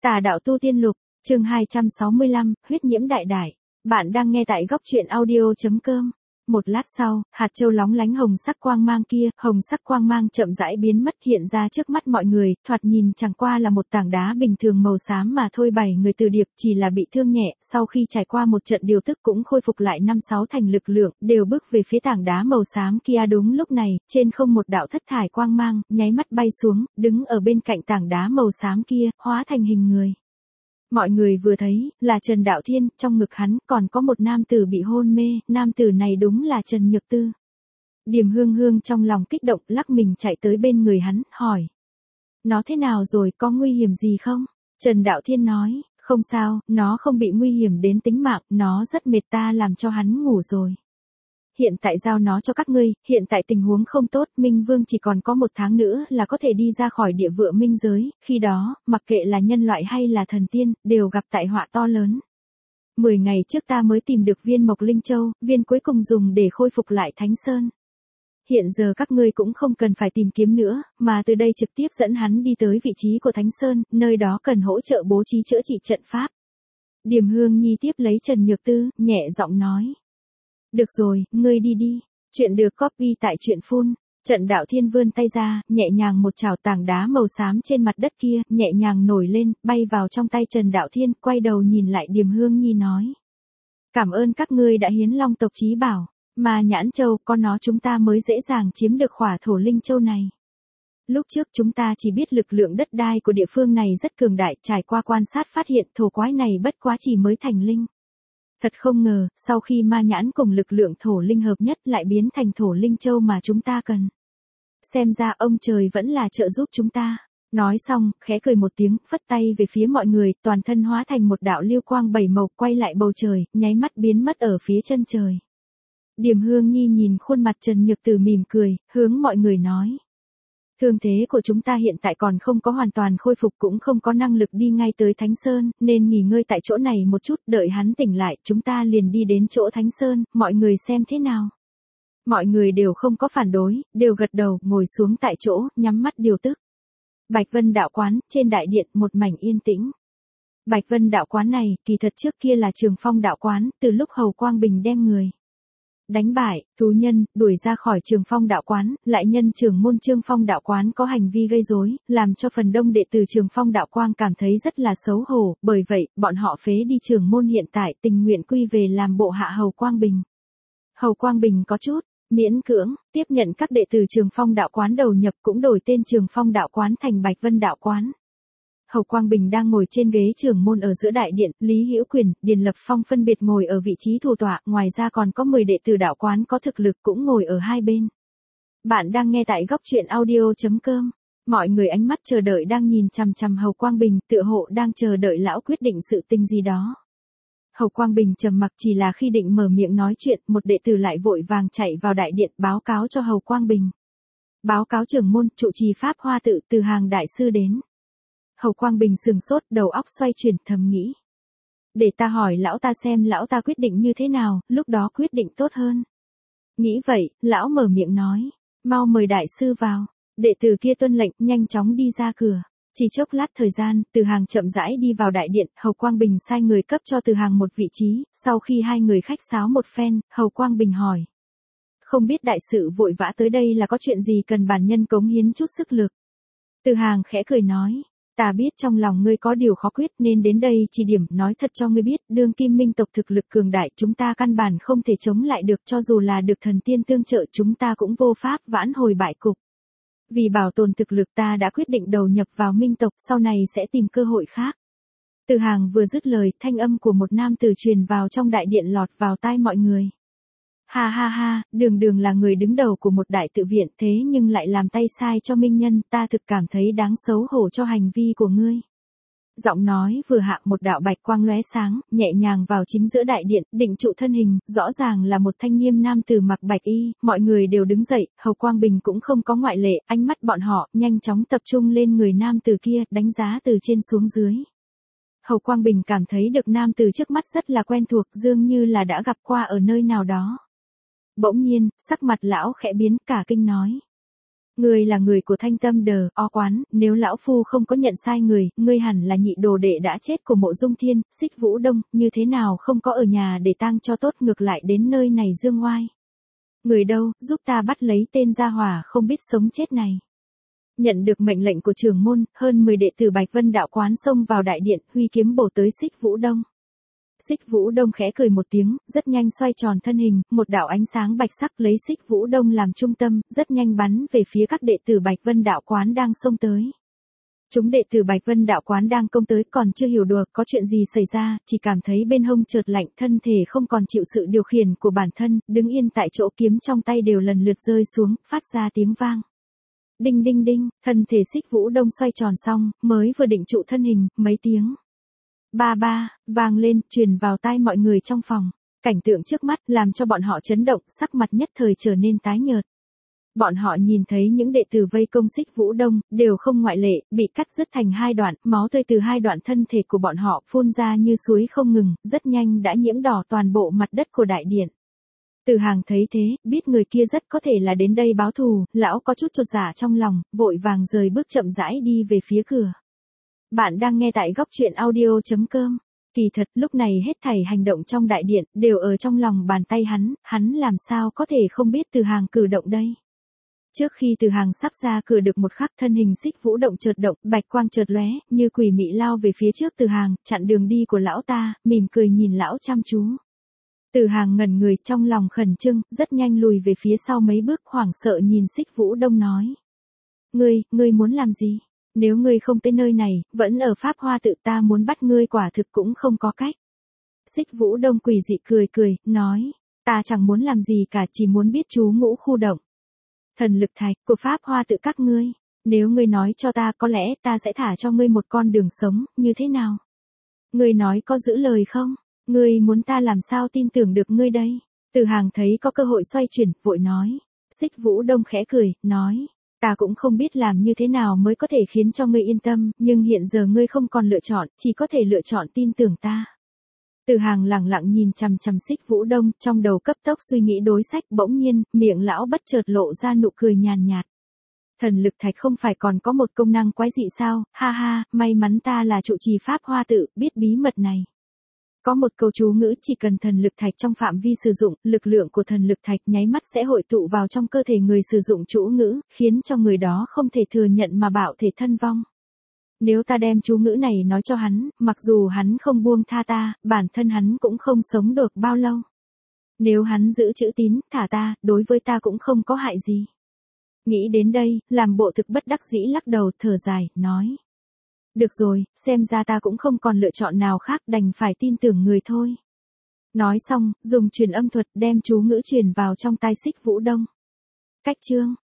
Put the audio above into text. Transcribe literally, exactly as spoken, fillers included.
Tà đạo tu tiên lục, chương hai trăm sáu mươi lăm, huyết nhiễm đại đại. Bạn đang nghe tại góc truyện audio chấm com. Một lát sau, hạt châu lóng lánh hồng sắc quang mang kia, hồng sắc quang mang chậm rãi biến mất hiện ra trước mắt mọi người, thoạt nhìn chẳng qua là một tảng đá bình thường màu xám mà thôi. Bảy người Từ Điệp chỉ là bị thương nhẹ, sau khi trải qua một trận điều tức cũng khôi phục lại năm sáu thành lực lượng, đều bước về phía tảng đá màu xám kia. Đúng lúc này, trên không một đạo thất thải quang mang, nháy mắt bay xuống, đứng ở bên cạnh tảng đá màu xám kia, hóa thành hình người. Mọi người vừa thấy, là Trần Đạo Thiên, trong ngực hắn còn có một nam tử bị hôn mê, nam tử này đúng là Trần Nhược Tư. Điềm Hương Hương trong lòng kích động, lắc mình chạy tới bên người hắn, hỏi. Nó thế nào rồi, có nguy hiểm gì không? Trần Đạo Thiên nói, không sao, nó không bị nguy hiểm đến tính mạng, nó rất mệt, ta làm cho hắn ngủ rồi. Hiện tại giao nó cho các ngươi, hiện tại tình huống không tốt, Minh Vương chỉ còn có một tháng nữa là có thể đi ra khỏi địa vựa minh giới, khi đó, mặc kệ là nhân loại hay là thần tiên, đều gặp tai họa to lớn. Mười ngày trước ta mới tìm được viên Mộc Linh Châu, viên cuối cùng dùng để khôi phục lại Thánh Sơn. Hiện giờ các ngươi cũng không cần phải tìm kiếm nữa, mà từ đây trực tiếp dẫn hắn đi tới vị trí của Thánh Sơn, nơi đó cần hỗ trợ bố trí chữa trị trận pháp. Điềm Hương Nhi tiếp lấy Trần Nhược Tư, nhẹ giọng nói. Được rồi, ngươi đi đi. Chuyện được copy tại truyện phun. Trần Đạo Thiên vươn tay ra, nhẹ nhàng một chảo tảng đá màu xám trên mặt đất kia, nhẹ nhàng nổi lên, bay vào trong tay Trần Đạo Thiên, quay đầu nhìn lại Điềm Hương Nhi nói. Cảm ơn các ngươi đã hiến long tộc chí bảo, mà Nhãn Châu, có nó chúng ta mới dễ dàng chiếm được khỏa thổ linh châu này. Lúc trước chúng ta chỉ biết lực lượng đất đai của địa phương này rất cường đại, trải qua quan sát phát hiện thổ quái này bất quá chỉ mới thành linh. Thật không ngờ, sau khi ma nhãn cùng lực lượng thổ linh hợp nhất lại biến thành thổ linh châu mà chúng ta cần. Xem ra ông trời vẫn là trợ giúp chúng ta. Nói xong, khẽ cười một tiếng, phất tay về phía mọi người, toàn thân hóa thành một đạo lưu quang bảy màu, quay lại bầu trời, nháy mắt biến mất ở phía chân trời. Điềm Hương Nhi nhìn khuôn mặt Trần Nhược Tử mỉm cười, hướng mọi người nói. Thương thế của chúng ta hiện tại còn không có hoàn toàn khôi phục, cũng không có năng lực đi ngay tới Thánh Sơn, nên nghỉ ngơi tại chỗ này một chút, đợi hắn tỉnh lại, chúng ta liền đi đến chỗ Thánh Sơn, mọi người xem thế nào. Mọi người đều không có phản đối, đều gật đầu, ngồi xuống tại chỗ, nhắm mắt điều tức. Bạch Vân đạo quán, trên đại điện, một mảnh yên tĩnh. Bạch Vân đạo quán này, kỳ thật trước kia là Trường Phong đạo quán, từ lúc Hầu Quang Bình đem người đánh bại, thú nhân, đuổi ra khỏi Trường Phong đạo quán, lại nhân trưởng môn Trường Phong đạo quán có hành vi gây rối, làm cho phần đông đệ tử Trường Phong đạo quang cảm thấy rất là xấu hổ, bởi vậy, bọn họ phế đi trưởng môn hiện tại tình nguyện quy về làm bộ hạ Hầu Quang Bình. Hầu Quang Bình có chút miễn cưỡng, tiếp nhận các đệ tử Trường Phong đạo quán đầu nhập, cũng đổi tên Trường Phong đạo quán thành Bạch Vân đạo quán. Hầu Quang Bình đang ngồi trên ghế trưởng môn ở giữa đại điện, Lý Hữu Quyền, Điền Lập Phong phân biệt ngồi ở vị trí thủ tọa, ngoài ra còn có mười đệ tử đạo quán có thực lực cũng ngồi ở hai bên. Bạn đang nghe tại góc truyện audio chấm com. Mọi người ánh mắt chờ đợi đang nhìn chằm chằm Hầu Quang Bình, tựa hộ đang chờ đợi lão quyết định sự tình gì đó. Hầu Quang Bình trầm mặc, chỉ là khi định mở miệng nói chuyện, một đệ tử lại vội vàng chạy vào đại điện báo cáo cho Hầu Quang Bình. Báo cáo trưởng môn, trụ trì pháp hoa tự Từ Hàng đại sư đến. Hầu Quang Bình sừng sốt, đầu óc xoay chuyển, thầm nghĩ. Để ta hỏi lão ta xem lão ta quyết định như thế nào, lúc đó quyết định tốt hơn. Nghĩ vậy, lão mở miệng nói. Mau mời đại sư vào. Đệ tử kia tuân lệnh, nhanh chóng đi ra cửa. Chỉ chốc lát thời gian, Từ Hàng chậm rãi đi vào đại điện, Hầu Quang Bình sai người cấp cho Từ Hàng một vị trí, sau khi hai người khách sáo một phen, Hầu Quang Bình hỏi. Không biết đại sự vội vã tới đây là có chuyện gì cần bản nhân cống hiến chút sức lực. Từ Hàng khẽ cười nói. Ta biết trong lòng ngươi có điều khó quyết nên đến đây chỉ điểm, nói thật cho ngươi biết, đương kim minh tộc thực lực cường đại, chúng ta căn bản không thể chống lại được, cho dù là được thần tiên tương trợ chúng ta cũng vô pháp vãn hồi bại cục. Vì bảo tồn thực lực ta đã quyết định đầu nhập vào minh tộc, sau này sẽ tìm cơ hội khác. Từ Hàng vừa dứt lời, thanh âm của một nam tử truyền vào trong đại điện lọt vào tai mọi người. Ha ha ha, đường đường là người đứng đầu của một đại tự viện thế nhưng lại làm tay sai cho minh nhân, ta thực cảm thấy đáng xấu hổ cho hành vi của ngươi. Giọng nói vừa hạ, một đạo bạch quang lóe sáng, nhẹ nhàng vào chính giữa đại điện, định trụ thân hình, rõ ràng là một thanh niên nam tử mặc bạch y, mọi người đều đứng dậy, Hầu Quang Bình cũng không có ngoại lệ, ánh mắt bọn họ nhanh chóng tập trung lên người nam tử kia, đánh giá từ trên xuống dưới. Hầu Quang Bình cảm thấy được nam tử trước mắt rất là quen thuộc, dường như là đã gặp qua ở nơi nào đó. Bỗng nhiên, sắc mặt lão khẽ biến, cả kinh nói. Ngươi là người của Thanh Tâm Đờ, o quán, nếu lão phu không có nhận sai người, ngươi hẳn là nhị đồ đệ đã chết của Mộ Dung Thiên, Xích Vũ Đông, như thế nào không có ở nhà để tang cho tốt, ngược lại đến nơi này dương oai. Người đâu, giúp ta bắt lấy tên gia hỏa không biết sống chết này. Nhận được mệnh lệnh của trưởng môn, hơn mười đệ tử Bạch Vân đạo quán xông vào đại điện, huy kiếm bổ tới Xích Vũ Đông. Xích Vũ Đông khẽ cười một tiếng, rất nhanh xoay tròn thân hình, một đạo ánh sáng bạch sắc lấy Xích Vũ Đông làm trung tâm, rất nhanh bắn về phía các đệ tử Bạch Vân đạo quán đang xông tới. Chúng đệ tử Bạch Vân đạo quán đang công tới còn chưa hiểu được có chuyện gì xảy ra, chỉ cảm thấy bên hông chợt lạnh, thân thể không còn chịu sự điều khiển của bản thân, đứng yên tại chỗ, kiếm trong tay đều lần lượt rơi xuống, phát ra tiếng vang. Đinh đinh đinh, thân thể Xích Vũ Đông xoay tròn xong, mới vừa định trụ thân hình, mấy tiếng ba ba vang lên, truyền vào tai mọi người trong phòng. Cảnh tượng trước mắt làm cho bọn họ chấn động, sắc mặt nhất thời trở nên tái nhợt. Bọn họ nhìn thấy những đệ tử vây công Xích Vũ Đông, đều không ngoại lệ, bị cắt rứt thành hai đoạn, máu tươi từ hai đoạn thân thể của bọn họ phun ra như suối không ngừng, rất nhanh đã nhiễm đỏ toàn bộ mặt đất của đại điện. Từ Hàng thấy thế, biết người kia rất có thể là đến đây báo thù, lão có chút chột dạ trong lòng, vội vàng rời bước chậm rãi đi về phía cửa. Bạn đang nghe tại góc truyện audio chấm com. Kỳ thật, lúc này hết thảy hành động trong đại điện, đều ở trong lòng bàn tay hắn, hắn làm sao có thể không biết Từ Hàng cử động đây. Trước khi Từ Hàng sắp ra cửa được một khắc, thân hình Xích Vũ Động chợt động, bạch quang chợt lóe, như quỷ mị lao về phía trước Từ Hàng, chặn đường đi của lão ta, mỉm cười nhìn lão chăm chú. Từ Hàng ngẩn người, trong lòng khẩn trương, rất nhanh lùi về phía sau mấy bước, hoảng sợ nhìn Xích Vũ Đông nói. Ngươi, ngươi muốn làm gì? Nếu ngươi không tới nơi này, vẫn ở Pháp Hoa tự, ta muốn bắt ngươi quả thực cũng không có cách. Xích Vũ Đông quỷ dị cười cười, nói, ta chẳng muốn làm gì cả, chỉ muốn biết chú ngũ khu động. Thần lực thạch của Pháp Hoa tự các ngươi, nếu ngươi nói cho ta, có lẽ ta sẽ thả cho ngươi một con đường sống, như thế nào? Ngươi nói có giữ lời không? Ngươi muốn ta làm sao tin tưởng được ngươi đây? Từ Hàng thấy có cơ hội xoay chuyển, vội nói. Xích Vũ Đông khẽ cười, nói. Ta cũng không biết làm như thế nào mới có thể khiến cho ngươi yên tâm, nhưng hiện giờ ngươi không còn lựa chọn, chỉ có thể lựa chọn tin tưởng ta. Từ Hàng lẳng lặng nhìn chằm chằm Xích Vũ Đông, trong đầu cấp tốc suy nghĩ đối sách, bỗng nhiên, miệng lão bất chợt lộ ra nụ cười nhàn nhạt. Thần lực thạch không phải còn có một công năng quái dị sao, ha ha, may mắn ta là trụ trì Pháp Hoa tự, biết bí mật này. Có một câu chú ngữ, chỉ cần thần lực thạch trong phạm vi sử dụng, lực lượng của thần lực thạch nháy mắt sẽ hội tụ vào trong cơ thể người sử dụng chú ngữ, khiến cho người đó không thể thừa nhận mà bạo thể thân vong. Nếu ta đem chú ngữ này nói cho hắn, mặc dù hắn không buông tha ta, bản thân hắn cũng không sống được bao lâu. Nếu hắn giữ chữ tín, thả ta, đối với ta cũng không có hại gì. Nghĩ đến đây, làm bộ thực bất đắc dĩ lắc đầu, thở dài, nói. Được rồi, xem ra ta cũng không còn lựa chọn nào khác, đành phải tin tưởng người thôi. Nói xong, dùng truyền âm thuật đem chú ngữ truyền vào trong tai Xích Vũ Đông. Cách chương